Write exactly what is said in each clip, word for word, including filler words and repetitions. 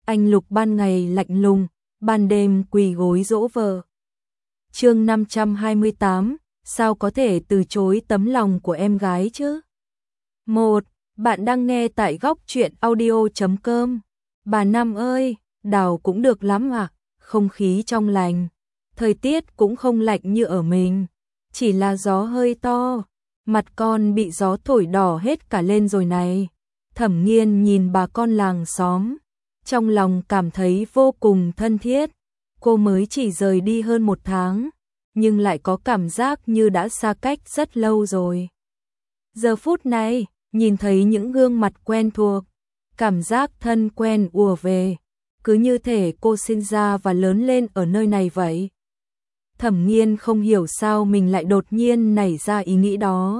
Anh Lục ban ngày lạnh lùng, ban đêm quỳ gối dỗ vợ. Chương năm trăm hai mươi tám, sao có thể từ chối tấm lòng của em gái chứ? một. Bạn đang nghe tại góc truyện audio chấm com. Bà Năm ơi, đào cũng được lắm ạ, không khí trong lành, thời tiết cũng không lạnh như ở mình, chỉ là gió hơi to, mặt con bị gió thổi đỏ hết cả lên rồi này. Thẩm Nghiên nhìn bà con làng xóm, trong lòng cảm thấy vô cùng thân thiết. Cô mới chỉ rời đi hơn một tháng, nhưng lại có cảm giác như đã xa cách rất lâu rồi. Giờ phút này, nhìn thấy những gương mặt quen thuộc, cảm giác thân quen ùa về, cứ như thể cô sinh ra và lớn lên ở nơi này vậy. Thẩm Nghiên không hiểu sao mình lại đột nhiên nảy ra ý nghĩ đó.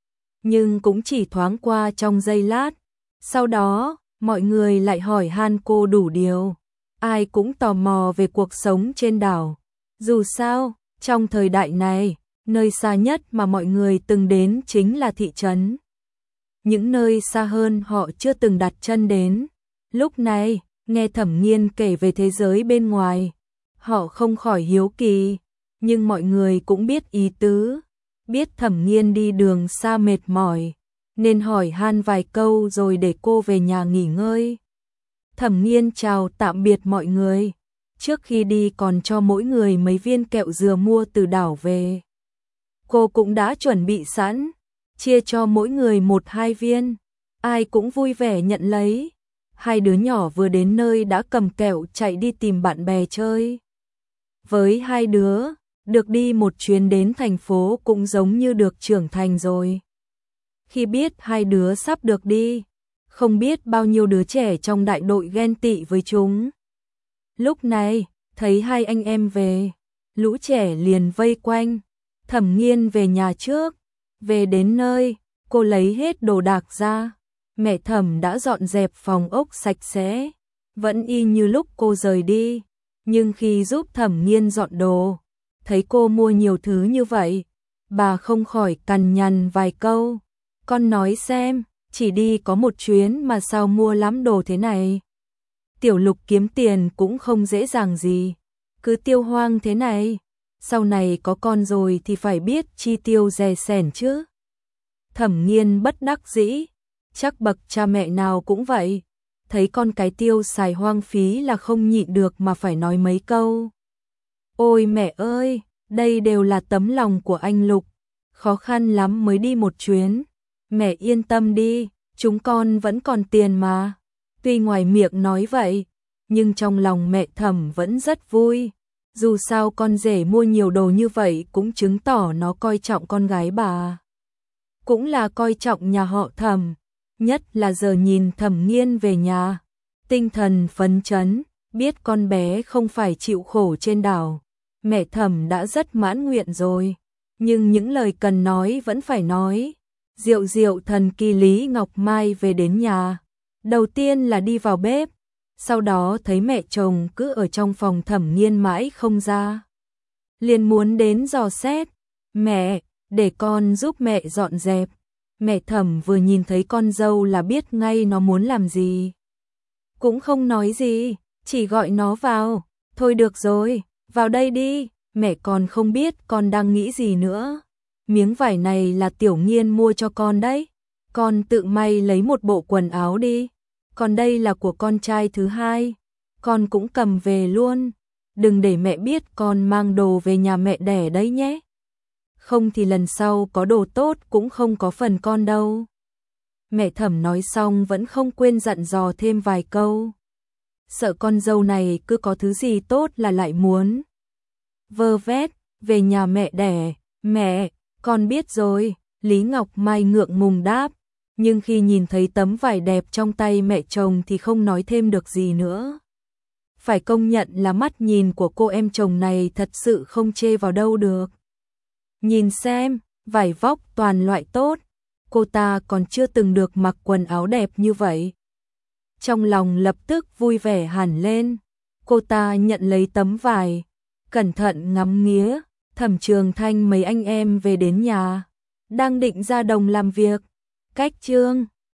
Nhưng cũng chỉ thoáng qua trong giây lát, sau đó, mọi người lại hỏi han cô đủ điều. Ai cũng tò mò về cuộc sống trên đảo. Dù sao, trong thời đại này, nơi xa nhất mà mọi người từng đến chính là thị trấn. Những nơi xa hơn họ chưa từng đặt chân đến. Lúc này, nghe Thẩm Nghiên kể về thế giới bên ngoài, họ không khỏi hiếu kỳ, nhưng mọi người cũng biết ý tứ, biết Thẩm Nghiên đi đường xa mệt mỏi, nên hỏi han vài câu rồi để cô về nhà nghỉ ngơi. Thẩm Nghiên chào tạm biệt mọi người, trước khi đi còn cho mỗi người mấy viên kẹo dừa mua từ đảo về. Cô cũng đã chuẩn bị sẵn, chia cho mỗi người một hai viên, ai cũng vui vẻ nhận lấy. Hai đứa nhỏ vừa đến nơi đã cầm kẹo chạy đi tìm bạn bè chơi. Với hai đứa, được đi một chuyến đến thành phố cũng giống như được trưởng thành rồi. Khi biết hai đứa sắp được đi, không biết bao nhiêu đứa trẻ trong đại đội ghen tị với chúng. Lúc này, thấy hai anh em về, lũ trẻ liền vây quanh. Thẩm Nghiên về nhà trước, về đến nơi, cô lấy hết đồ đạc ra. Mẹ Thẩm đã dọn dẹp phòng ốc sạch sẽ, vẫn y như lúc cô rời đi. Nhưng khi giúp Thẩm Nghiên dọn đồ, thấy cô mua nhiều thứ như vậy, bà không khỏi cằn nhằn vài câu. Con nói xem, chỉ đi có một chuyến mà sao mua lắm đồ thế này? Tiểu Lục kiếm tiền cũng không dễ dàng gì, cứ tiêu hoang thế này, sau này có con rồi thì phải biết chi tiêu dè sẻn chứ. Thẩm Nghiên bất đắc dĩ, chắc bậc cha mẹ nào cũng vậy, thấy con cái tiêu xài hoang phí là không nhịn được mà phải nói mấy câu. Ôi mẹ ơi, đây đều là tấm lòng của anh Lục, khó khăn lắm mới đi một chuyến. Mẹ yên tâm đi, chúng con vẫn còn tiền mà. Tuy ngoài miệng nói vậy, nhưng trong lòng mẹ Thẩm vẫn rất vui. Dù sao con rể mua nhiều đồ như vậy cũng chứng tỏ nó coi trọng con gái bà. Cũng là coi trọng nhà họ Thẩm. Nhất là giờ nhìn Thẩm Nghiên về nhà, tinh thần phấn chấn, biết con bé không phải chịu khổ trên đảo. Mẹ Thẩm đã rất mãn nguyện rồi, nhưng những lời cần nói vẫn phải nói. Diệu diệu thần kỳ Lý Ngọc Mai về đến nhà, đầu tiên là đi vào bếp, sau đó thấy mẹ chồng cứ ở trong phòng Thẩm Nghiên mãi không ra. Liền muốn đến dò xét, mẹ, để con giúp mẹ dọn dẹp. Mẹ Thẩm vừa nhìn thấy con dâu là biết ngay nó muốn làm gì. Cũng không nói gì, chỉ gọi nó vào, thôi được rồi, vào đây đi, mẹ còn không biết con đang nghĩ gì nữa. Miếng vải này là Tiểu Nghiên mua cho con đấy, con tự may lấy một bộ quần áo đi, còn đây là của con trai thứ hai, con cũng cầm về luôn, đừng để mẹ biết con mang đồ về nhà mẹ đẻ đấy nhé. Không thì lần sau có đồ tốt cũng không có phần con đâu. Mẹ Thẩm nói xong vẫn không quên dặn dò thêm vài câu. Sợ con dâu này cứ có thứ gì tốt là lại muốn vơ vét về nhà mẹ đẻ. Mẹ, con biết rồi, Lý Ngọc Mai ngượng ngùng đáp, nhưng khi nhìn thấy tấm vải đẹp trong tay mẹ chồng thì không nói thêm được gì nữa. Phải công nhận là mắt nhìn của cô em chồng này thật sự không chê vào đâu được. Nhìn xem, vải vóc toàn loại tốt, cô ta còn chưa từng được mặc quần áo đẹp như vậy. Trong lòng lập tức vui vẻ hẳn lên, cô ta nhận lấy tấm vải, cẩn thận ngắm nghía. Thẩm Trường Thanh mấy anh em về đến nhà, đang định ra đồng làm việc. Cách Trương,